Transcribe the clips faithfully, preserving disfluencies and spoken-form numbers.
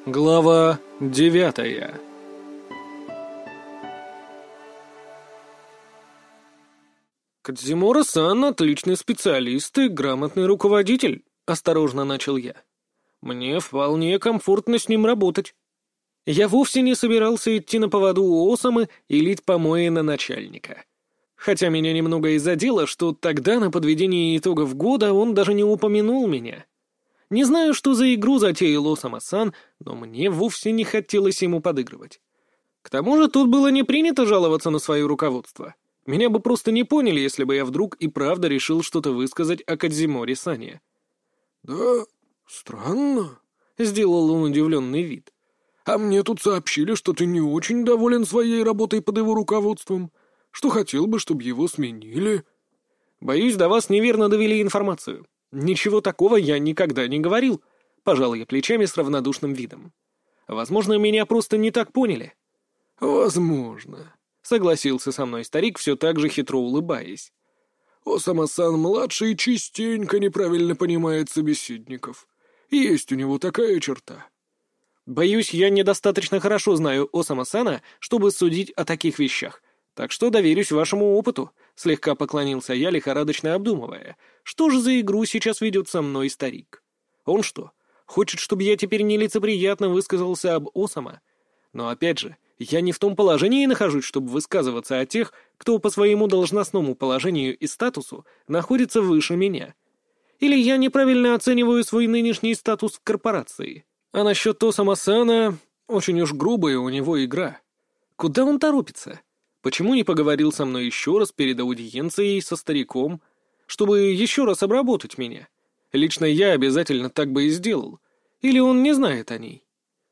Глава девятая. «Кадзимура-сан — отличный специалист и грамотный руководитель», — осторожно начал я. «Мне вполне комфортно с ним работать. Я вовсе не собирался идти на поводу у Осамы и лить помои на начальника. Хотя меня немного и задело, что тогда на подведении итогов года он даже не упомянул меня. Не знаю, что за игру затеял Осама-сан, но мне вовсе не хотелось ему подыгрывать. К тому же тут было не принято жаловаться на свое руководство. Меня бы просто не поняли, если бы я вдруг и правда решил что-то высказать о Кадзиморе-сане. «Да, странно», — сделал он удивленный вид. «А мне тут сообщили, что ты не очень доволен своей работой под его руководством, что хотел бы, чтобы его сменили». «Боюсь, до вас неверно довели информацию. Ничего такого я никогда не говорил», — пожал я плечами с равнодушным видом. «Возможно, меня просто не так поняли». «Возможно», — согласился со мной старик, все так же хитро улыбаясь. «Осама-сан-младший частенько неправильно понимает собеседников. Есть у него такая черта». «Боюсь, я недостаточно хорошо знаю Осама-сана, чтобы судить о таких вещах, так что доверюсь вашему опыту», — слегка поклонился я, лихорадочно обдумывая, что же за игру сейчас ведет со мной старик. Он что, хочет, чтобы я теперь нелицеприятно высказался об Осама? Но опять же, я не в том положении нахожусь, чтобы высказываться о тех, кто по своему должностному положению и статусу находится выше меня. Или я неправильно оцениваю свой нынешний статус в корпорации. А насчет Осама-сана, очень уж грубая у него игра. Куда он торопится? Почему не поговорил со мной еще раз перед аудиенцией со стариком, чтобы еще раз обработать меня? Лично я обязательно так бы и сделал. Или он не знает о ней?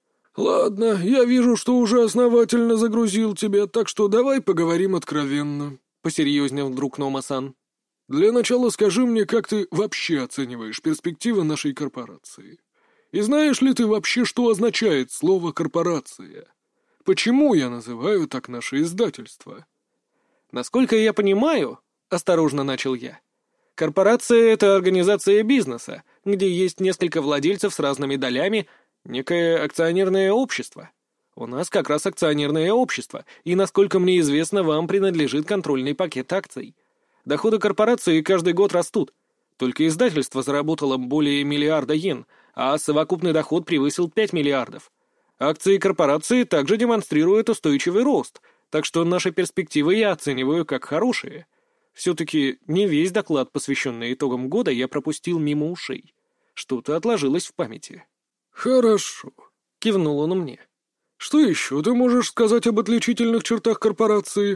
«Ладно, я вижу, что уже основательно загрузил тебя, так что давай поговорим откровенно», — посерьезнел вдруг Нома-сан. «Для начала скажи мне, как ты вообще оцениваешь перспективы нашей корпорации? И знаешь ли ты вообще, что означает слово «корпорация»? Почему я называю так наше издательство?» «Насколько я понимаю, — осторожно начал я, — корпорация — это организация бизнеса, где есть несколько владельцев с разными долями, некое акционерное общество. У нас как раз акционерное общество, и, насколько мне известно, вам принадлежит контрольный пакет акций. Доходы корпорации каждый год растут. Только издательство заработало более миллиарда йен, а совокупный доход превысил пять миллиардов. Акции корпорации также демонстрируют устойчивый рост, так что наши перспективы я оцениваю как хорошие. Все-таки не весь доклад, посвященный итогам года, я пропустил мимо ушей. Что-то отложилось в памяти». «Хорошо», — кивнул он мне. «Что еще ты можешь сказать об отличительных чертах корпорации?»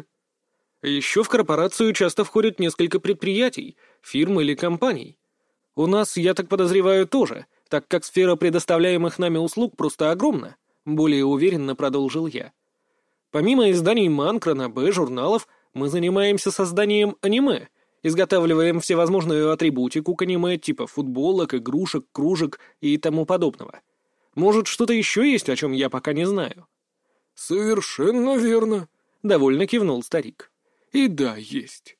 «Еще в корпорацию часто входят несколько предприятий, фирм или компаний. У нас, я так подозреваю, тоже, так как сфера предоставляемых нами услуг просто огромна», — более уверенно продолжил я. «Помимо изданий манг, ранобэ, журналов, мы занимаемся созданием аниме, изготавливаем всевозможную атрибутику к аниме, типа футболок, игрушек, кружек и тому подобного. Может, что-то еще есть, о чем я пока не знаю?» «Совершенно верно», — довольно кивнул старик. «И да, есть.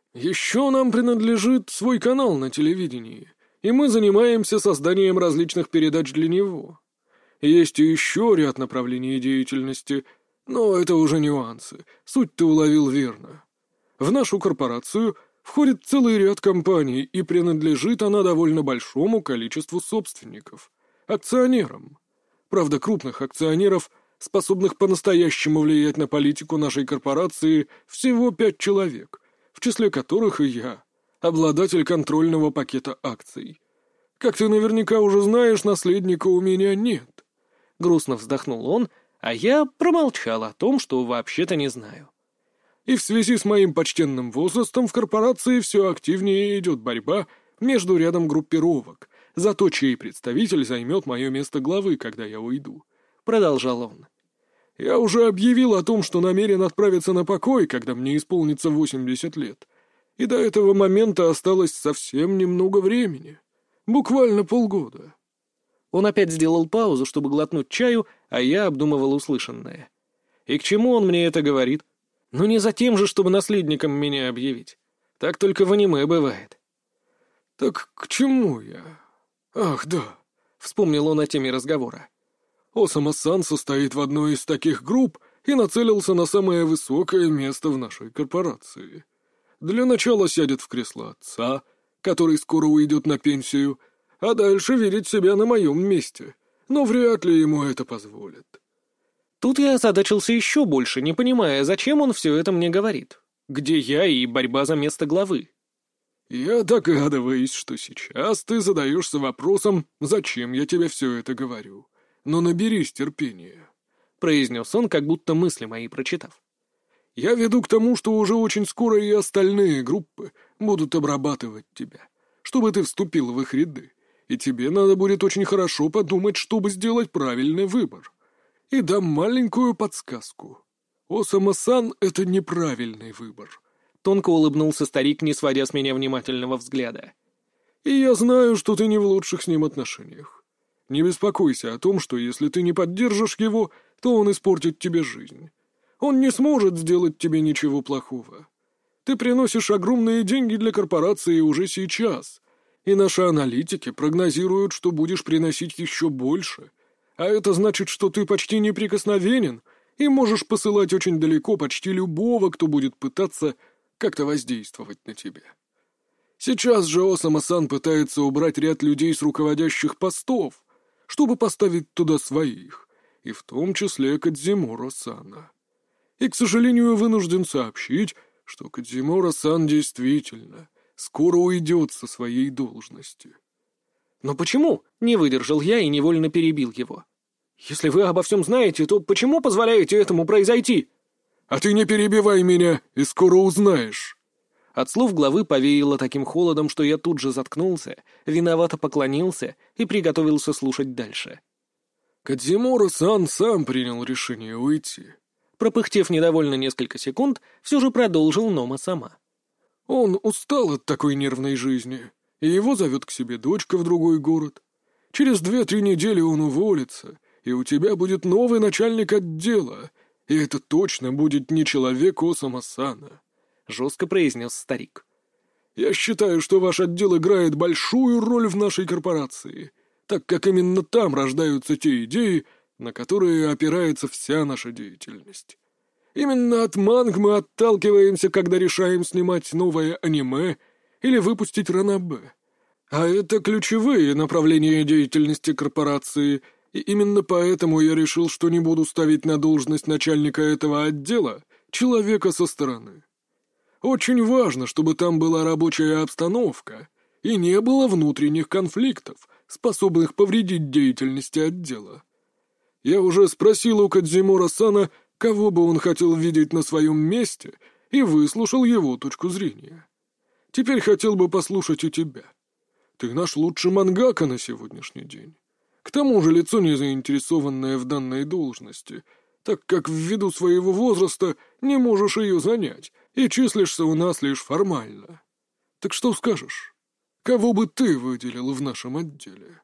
Еще нам принадлежит свой канал на телевидении, и мы занимаемся созданием различных передач для него. Есть и еще ряд направлений деятельности, но это уже нюансы, суть ты уловил верно. В нашу корпорацию входит целый ряд компаний, и принадлежит она довольно большому количеству собственников, акционерам. Правда, крупных акционеров, способных по-настоящему влиять на политику нашей корпорации, всего пять человек, в числе которых и я, обладатель контрольного пакета акций. Как ты наверняка уже знаешь, наследника у меня нет». Грустно вздохнул он, а я промолчал о том, что вообще-то не знаю. «И в связи с моим почтенным возрастом в корпорации все активнее идет борьба между рядом группировок за то, чей представитель займет мое место главы, когда я уйду», — продолжал он. «Я уже объявил о том, что намерен отправиться на покой, когда мне исполнится восемьдесят лет, и до этого момента осталось совсем немного времени, буквально полгода». Он опять сделал паузу, чтобы глотнуть чаю, а я обдумывал услышанное. И к чему он мне это говорит? Ну не за тем же, чтобы наследником меня объявить. Так только в аниме бывает. «Так к чему я? Ах, да», — вспомнил он о теме разговора. Осама-сан состоит в одной из таких групп и нацелился на самое высокое место в нашей корпорации. Для начала сядет в кресло отца, который скоро уйдет на пенсию, а дальше видит себя на моем месте, но вряд ли ему это позволят. Тут я озадачился еще больше, не понимая, зачем он все это мне говорит. Где я и борьба за место главы? Я догадываюсь, что сейчас ты задаешься вопросом, зачем я тебе все это говорю. Но наберись терпения, — произнес он, как будто мысли мои прочитав. Я веду к тому, что уже очень скоро и остальные группы будут обрабатывать тебя, чтобы ты вступил в их ряды, и тебе надо будет очень хорошо подумать, чтобы сделать правильный выбор. И дам маленькую подсказку. Осама-сан — это неправильный выбор. Тонко улыбнулся старик, не сводя с меня внимательного взгляда. И я знаю, что ты не в лучших с ним отношениях. Не беспокойся о том, что если ты не поддержишь его, то он испортит тебе жизнь. Он не сможет сделать тебе ничего плохого. Ты приносишь огромные деньги для корпорации уже сейчас, и наши аналитики прогнозируют, что будешь приносить еще больше. А это значит, что ты почти неприкосновенен и можешь посылать очень далеко почти любого, кто будет пытаться как-то воздействовать на тебя. Сейчас же Осама-сан пытается убрать ряд людей с руководящих постов, чтобы поставить туда своих, и в том числе Кодзиморо-сана. И, к сожалению, вынужден сообщить, что Кодзиморо-сан действительно скоро уйдет со своей должности. «Но почему?» — не выдержал я и невольно перебил его. «Если вы обо всем знаете, то почему позволяете этому произойти?» «А ты не перебивай меня, и скоро узнаешь». От слов главы повеяло таким холодом, что я тут же заткнулся, виновато поклонился и приготовился слушать дальше. Кодзиморо-сан сам принял решение уйти. Пропыхтев недовольно несколько секунд, все же продолжил Нома сама. Он устал от такой нервной жизни, и его зовет к себе дочка в другой город. Через две-три недели он уволится, и у тебя будет новый начальник отдела, и это точно будет не человек Осама-сана. — жестко произнес старик. «Я считаю, что ваш отдел играет большую роль в нашей корпорации, так как именно там рождаются те идеи, на которые опирается вся наша деятельность. Именно от манг мы отталкиваемся, когда решаем снимать новое аниме или выпустить ранобэ. А это ключевые направления деятельности корпорации, и именно поэтому я решил, что не буду ставить на должность начальника этого отдела человека со стороны. Очень важно, чтобы там была рабочая обстановка и не было внутренних конфликтов, способных повредить деятельности отдела. Я уже спросил у Кодзиморо-сана, кого бы он хотел видеть на своем месте, и выслушал его точку зрения. Теперь хотел бы послушать у тебя. Ты наш лучший мангака на сегодняшний день. К тому же лицо не заинтересованное в данной должности, так как ввиду своего возраста не можешь ее занять, и числишься у нас лишь формально. Так что скажешь? Кого бы ты выделил в нашем отделе?»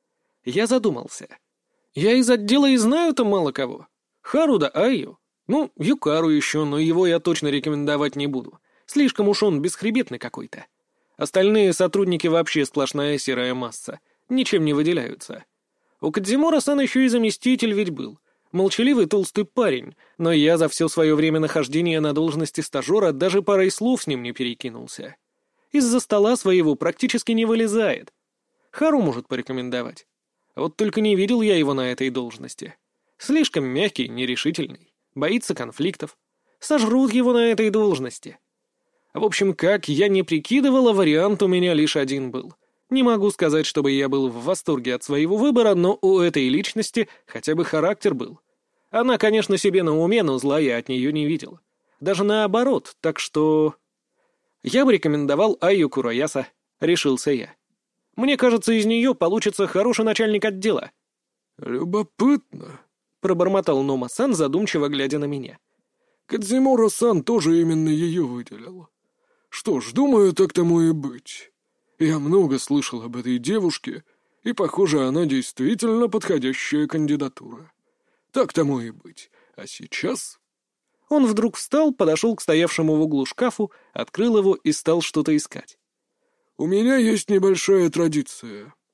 Я задумался. Я из отдела и знаю-то мало кого. Хару да Айю. Ну, Юкару еще, но его я точно рекомендовать не буду. Слишком уж он бесхребетный какой-то. Остальные сотрудники вообще сплошная серая масса. Ничем не выделяются. У Кодзиморо-сан еще и заместитель ведь был. Молчаливый толстый парень, но я за все свое время нахождения на должности стажера даже парой слов с ним не перекинулся. Из-за стола своего практически не вылезает. Хару может порекомендовать. Вот только не видел я его на этой должности. Слишком мягкий, нерешительный, боится конфликтов. Сожрут его на этой должности. В общем, как я не прикидывала, вариант у меня лишь один был. Не могу сказать, чтобы я был в восторге от своего выбора, но у этой личности хотя бы характер был. Она, конечно, себе на уме, но зла я от нее не видел. Даже наоборот, так что... Я бы рекомендовал Айю Курояса, решился я. Мне кажется, из нее получится хороший начальник отдела. «Любопытно», — пробормотал Нома-сан, задумчиво глядя на меня. «Кодзиморо-сан тоже именно ее выделил. Что ж, думаю, так тому и быть. Я много слышал об этой девушке, и, похоже, она действительно подходящая кандидатура. Так тому и быть. А сейчас...» Он вдруг встал, подошел к стоявшему в углу шкафу, открыл его и стал что-то искать. «У меня есть небольшая традиция».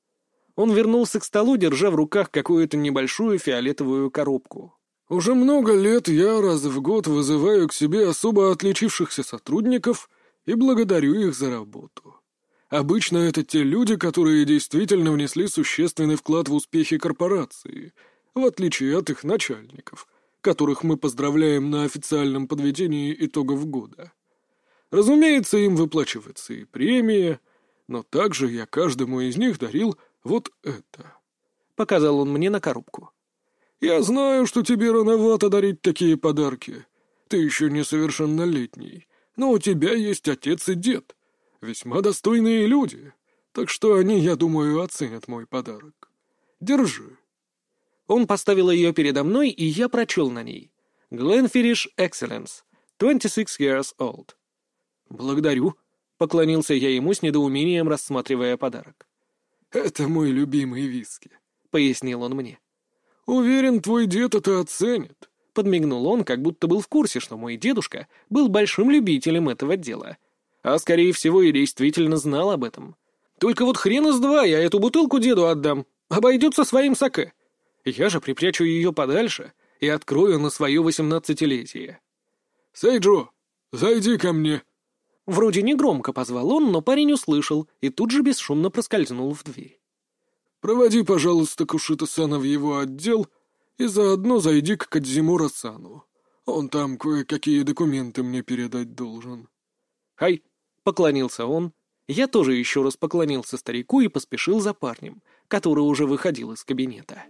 Он вернулся к столу, держа в руках какую-то небольшую фиолетовую коробку. «Уже много лет я раз в год вызываю к себе особо отличившихся сотрудников и благодарю их за работу. Обычно это те люди, которые действительно внесли существенный вклад в успехи корпорации, в отличие от их начальников, которых мы поздравляем на официальном подведении итогов года. Разумеется, им выплачивается и премия, но также я каждому из них дарил вот это». Показал он мне на коробку. «Я знаю, что тебе рановато дарить такие подарки. Ты еще несовершеннолетний, но у тебя есть отец и дед, весьма достойные люди, так что они, я думаю, оценят мой подарок. Держи». Он поставил ее передо мной, и я прочел на ней. «Glenfiddich Excellence, двадцать шесть years old». «Благодарю», — поклонился я ему с недоумением, рассматривая подарок. «Это мой любимый виски», — пояснил он мне. «Уверен, твой дед это оценит». Подмигнул он, как будто был в курсе, что мой дедушка был большим любителем этого дела. А, скорее всего, и действительно знал об этом. «Только вот хрен из два я эту бутылку деду отдам. Обойдется своим саке. Я же припрячу ее подальше и открою на свое восемнадцатилетие». «Сейджо, зайди ко мне». Вроде негромко позвал он, но парень услышал и тут же бесшумно проскользнул в дверь. «Проводи, пожалуйста, Кушита-сана в его отдел и заодно зайди к Кадзимура-сану. Он там кое-какие документы мне передать должен». «Хай!» — поклонился он. Я тоже еще раз поклонился старику и поспешил за парнем, который уже выходил из кабинета.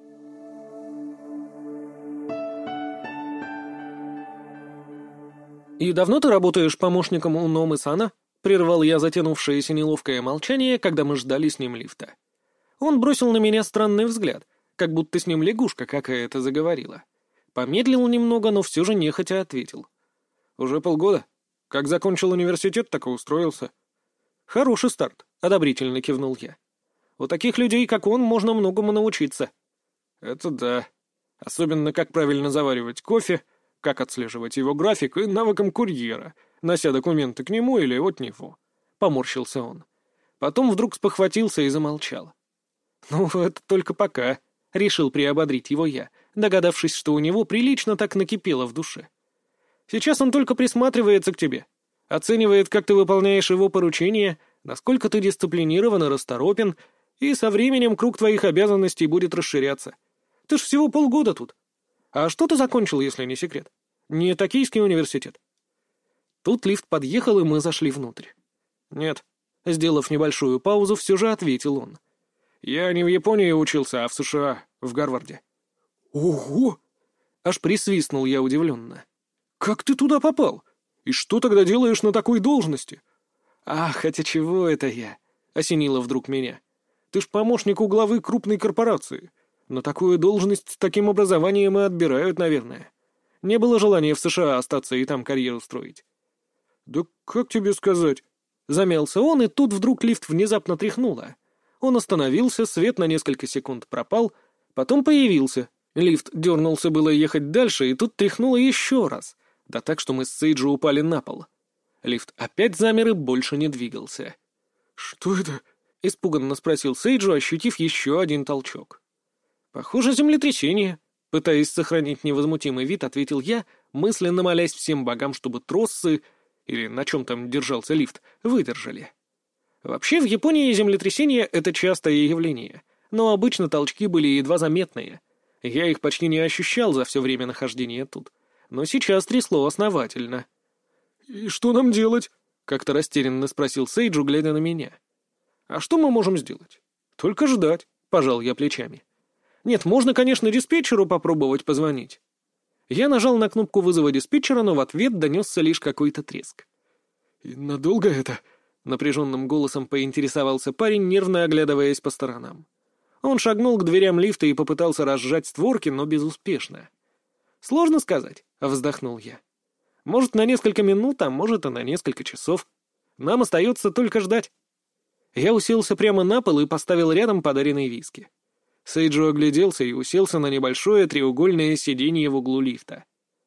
«И давно ты работаешь помощником у Номы-сана?» — прервал я затянувшееся неловкое молчание, когда мы ждали с ним лифта. Он бросил на меня странный взгляд, как будто с ним лягушка какая-то заговорила. Помедлил немного, но все же нехотя ответил. «Уже полгода. Как закончил университет, так и устроился». «Хороший старт», — одобрительно кивнул я. «У таких людей, как он, можно многому научиться». «Это да. Особенно, как правильно заваривать кофе, как отслеживать его график и навыкам курьера, нося документы к нему или от него», — поморщился он. Потом вдруг спохватился и замолчал. «Ну, это только пока», — решил приободрить его я, догадавшись, что у него прилично так накипело в душе. «Сейчас он только присматривается к тебе, оценивает, как ты выполняешь его поручения, насколько ты дисциплинирован и расторопен, и со временем круг твоих обязанностей будет расширяться. Ты ж всего полгода тут. А что ты закончил, если не секрет? Не Токийский университет?» Тут лифт подъехал, и мы зашли внутрь. «Нет», — сделав небольшую паузу, все же ответил он. «Я не в Японии учился, а в США, в Гарварде». «Ого!» — аж присвистнул я удивленно. «Как ты туда попал? И что тогда делаешь на такой должности?» «Ах, хотя чего это я?» — осенило вдруг меня. «Ты ж помощник у главы крупной корпорации. На такую должность с таким образованием и отбирают, наверное. Не было желания в США остаться и там карьеру строить». «Да как тебе сказать?» Замялся он, и тут вдруг лифт внезапно тряхнуло. Он остановился, свет на несколько секунд пропал, потом появился. Лифт дернулся было ехать дальше, и тут тряхнуло еще раз. Да так, что мы с Сейджи упали на пол. Лифт опять замер и больше не двигался. «Что это?» — испуганно спросил Сейджи, ощутив еще один толчок. «Похоже, землетрясение», — пытаясь сохранить невозмутимый вид, ответил я, мысленно молясь всем богам, чтобы троссы, или на чем там держался лифт, выдержали. Вообще, в Японии землетрясения — это частое явление, но обычно толчки были едва заметные. Я их почти не ощущал за все время нахождения тут, но сейчас трясло основательно. «И что нам делать?» — как-то растерянно спросил Сейджу, глядя на меня. «А что мы можем сделать? Только ждать», — пожал я плечами. «Нет, можно, конечно, диспетчеру попробовать позвонить». Я нажал на кнопку вызова диспетчера, но в ответ донесся лишь какой-то треск. «И надолго это?» — напряженным голосом поинтересовался парень, нервно оглядываясь по сторонам. Он шагнул к дверям лифта и попытался разжать створки, но безуспешно. «Сложно сказать», — вздохнул я. «Может, на несколько минут, а может, и на несколько часов. Нам остается только ждать». Я уселся прямо на пол и поставил рядом подаренный виски. Сейджо огляделся и уселся на небольшое треугольное сиденье в углу лифта.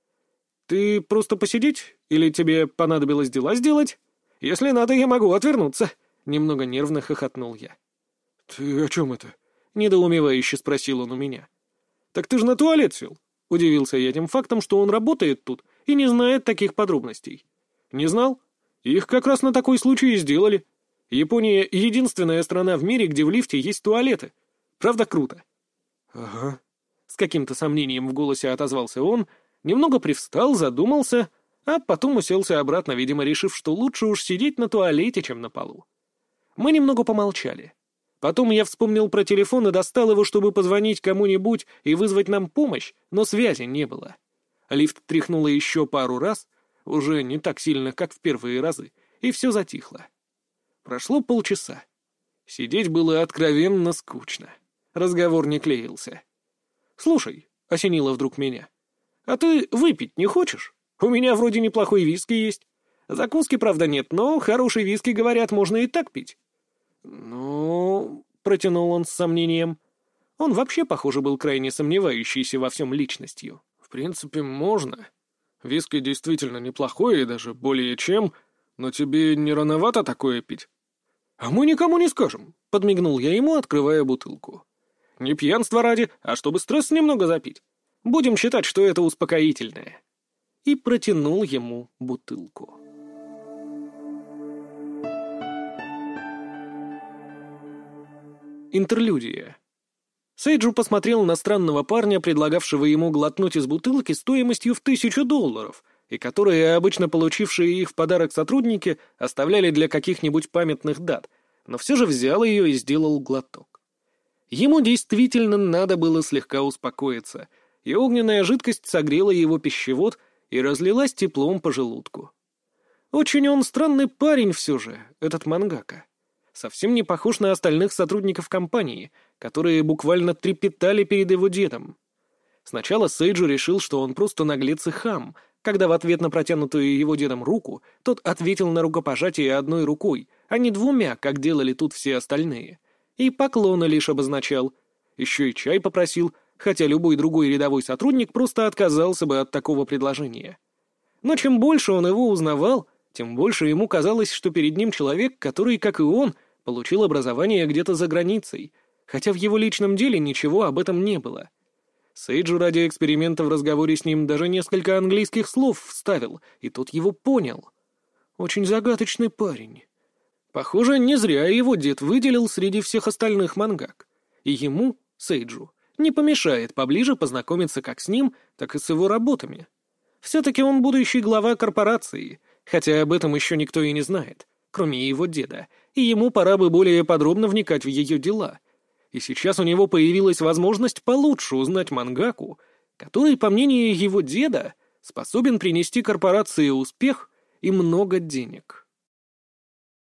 «Ты просто посидеть? Или тебе понадобилось дела сделать? Если надо, я могу отвернуться», — немного нервно хохотнул я. «Ты о чем это?» — недоумевающе спросил он у меня. «Так ты же на туалет сел?» — удивился я тем фактом, что он работает тут и не знает таких подробностей. «Не знал? Их как раз на такой случай и сделали. Япония — единственная страна в мире, где в лифте есть туалеты. Правда круто?» «Ага». С каким-то сомнением в голосе отозвался он, немного привстал, задумался, а потом уселся обратно, видимо, решив, что лучше уж сидеть на туалете, чем на полу. Мы немного помолчали. Потом я вспомнил про телефон и достал его, чтобы позвонить кому-нибудь и вызвать нам помощь, но связи не было. Лифт тряхнуло еще пару раз, уже не так сильно, как в первые разы, и все затихло. Прошло полчаса. Сидеть было откровенно скучно. Разговор не клеился. «Слушай», — осенило вдруг меня, — «а ты выпить не хочешь? У меня вроде неплохой виски есть. Закуски, правда, нет, но хороший виски, говорят, можно и так пить». «Ну...» — протянул он с сомнением. Он вообще, похоже, был крайне сомневающийся во всем личностью. «В принципе, можно. Виски действительно неплохой и даже более чем, но тебе не рановато такое пить?» «А мы никому не скажем», — подмигнул я ему, открывая бутылку. «Не пьянство ради, а чтобы стресс немного запить. Будем считать, что это успокоительное». И протянул ему бутылку. Интерлюдия. Сейджу посмотрел на странного парня, предлагавшего ему глотнуть из бутылки стоимостью в тысячу долларов, и которые обычно получившие их в подарок сотрудники оставляли для каких-нибудь памятных дат, но все же взял ее и сделал глоток. Ему действительно надо было слегка успокоиться, и огненная жидкость согрела его пищевод и разлилась теплом по желудку. Очень он странный парень все же, этот мангака. Совсем не похож на остальных сотрудников компании, которые буквально трепетали перед его дедом. Сначала Сейджу решил, что он просто наглец и хам, когда в ответ на протянутую его дедом руку тот ответил на рукопожатие одной рукой, а не двумя, как делали тут все остальные. И поклоны лишь обозначал. Еще и чай попросил, хотя любой другой рядовой сотрудник просто отказался бы от такого предложения. Но чем больше он его узнавал, тем больше ему казалось, что перед ним человек, который, как и он, получил образование где-то за границей, хотя в его личном деле ничего об этом не было. Сейджу ради эксперимента в разговоре с ним даже несколько английских слов вставил, и тот его понял. Очень загадочный парень. Похоже, не зря его дед выделил среди всех остальных мангак. И ему, Сейджу, не помешает поближе познакомиться как с ним, так и с его работами. Все-таки он будущий глава корпорации, хотя об этом еще никто и не знает, кроме его деда, и ему пора бы более подробно вникать в ее дела. И сейчас у него появилась возможность получше узнать мангаку, который, по мнению его деда, способен принести корпорации успех и много денег.